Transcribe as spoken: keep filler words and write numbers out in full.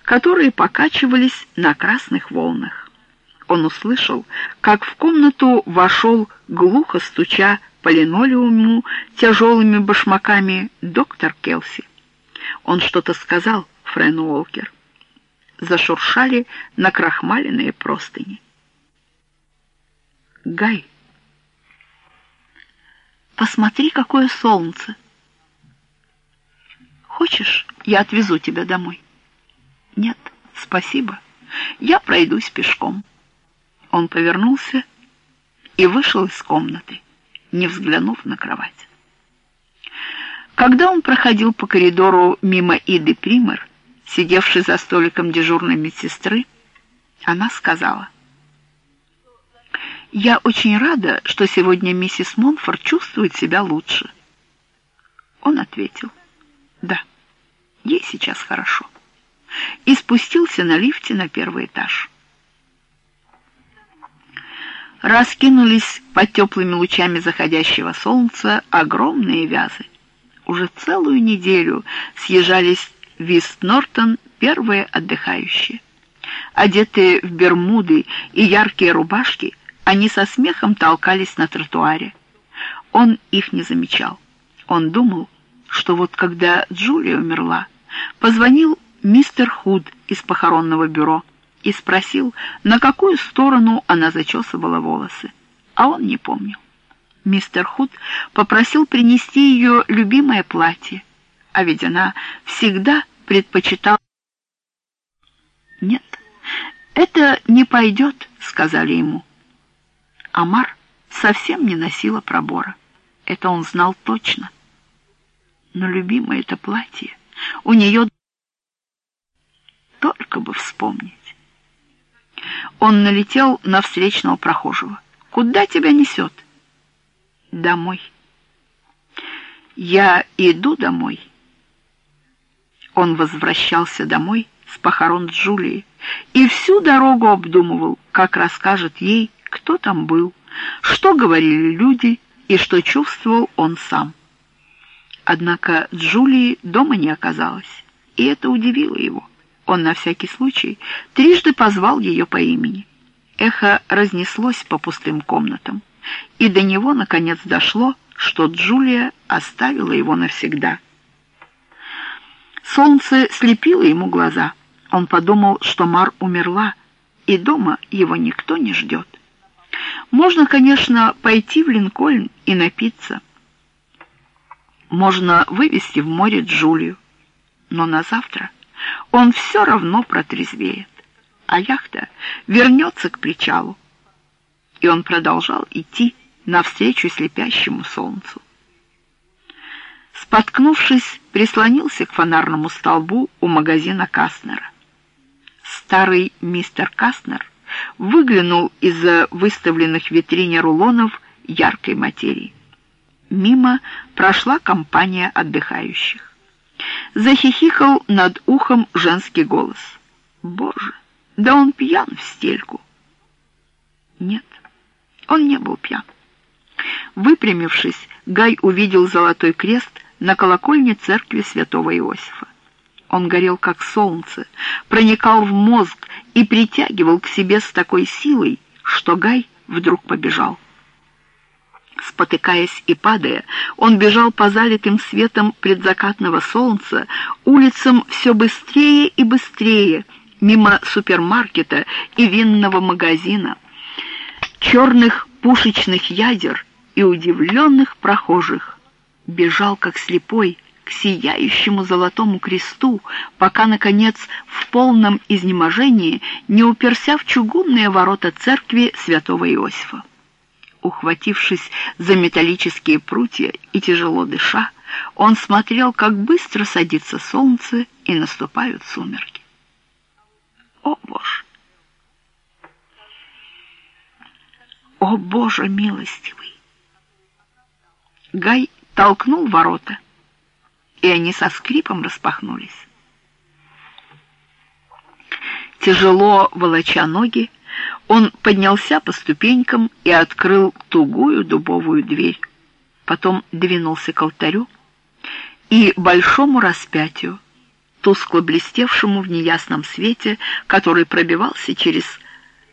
которые покачивались на красных волнах. Он услышал, как в комнату вошел, глухо стуча по линолеуму тяжелыми башмаками, доктор Келси. Он что-то сказал Френ Уолкер. Зашуршали накрахмаленные простыни. «Гай, посмотри, какое солнце! Хочешь, я отвезу тебя домой?» «Нет, спасибо. Я пройдусь пешком». Он повернулся и вышел из комнаты, не взглянув на кровать. Когда он проходил по коридору мимо Иды Пример, сидевшей за столиком дежурной медсестры, она сказала: «Я очень рада, что сегодня миссис Монфорд чувствует себя лучше». Он ответил: «Да, ей сейчас хорошо», и спустился на лифте на первый этаж. Раскинулись под теплыми лучами заходящего солнца огромные вязы. Уже целую неделю съезжались в Ист-Нортон первые отдыхающие. Одетые в бермуды и яркие рубашки, они со смехом толкались на тротуаре. Он их не замечал. Он думал, что вот когда Джулия умерла, позвонил мистер Худ из похоронного бюро и спросил, на какую сторону она зачесывала волосы, а он не помнил. Мистер Худ попросил принести ее любимое платье, а ведь она всегда предпочитала... «Нет, это не пойдет», — сказали ему. Амар совсем не носила пробора. Это он знал точно. Но любимое это платье у нее... Только бы вспомнить. Он налетел на встречного прохожего. «Куда тебя несет?» «Домой». «Я иду домой». Он возвращался домой с похорон Джулии и всю дорогу обдумывал, как расскажет ей, кто там был, что говорили люди и что чувствовал он сам. Однако Джулии дома не оказалось, и это удивило его. Он на всякий случай трижды позвал ее по имени. Эхо разнеслось по пустым комнатам, и до него наконец дошло, что Джулия оставила его навсегда. Солнце слепило ему глаза. Он подумал, что Мар умерла, и дома его никто не ждет. Можно, конечно, пойти в Линкольн и напиться. Можно вывести в море Джулию, но на завтра он все равно протрезвеет, а яхта вернется к причалу. И он продолжал идти навстречу слепящему солнцу. Споткнувшись, прислонился к фонарному столбу у магазина Кастнера. Старый мистер Кастнер выглянул из-за выставленных в витрине рулонов яркой материи. Мимо прошла компания отдыхающих. Захихикал над ухом женский голос. «Боже, да он пьян в стельку!» Нет, он не был пьян. Выпрямившись, Гай увидел золотой крест на колокольне церкви святого Иосифа. Он горел, как солнце, проникал в мозг и притягивал к себе с такой силой, что Гай вдруг побежал. Спотыкаясь и падая, он бежал по залитым светом предзакатного солнца улицам все быстрее и быстрее, мимо супермаркета и винного магазина, черных пушечных ядер и удивленных прохожих. Бежал, как слепой, к сияющему золотому кресту, пока, наконец, в полном изнеможении не уперся в чугунные ворота церкви святого Иосифа. Ухватившись за металлические прутья и тяжело дыша, он смотрел, как быстро садится солнце и наступают сумерки. О, Боже! О, Боже милостивый! Гай толкнул ворота, и они со скрипом распахнулись. Тяжело волоча ноги, он поднялся по ступенькам и открыл тугую дубовую дверь. Потом двинулся к алтарю и большому распятию тускло блестевшему в неясном свете, который пробивался через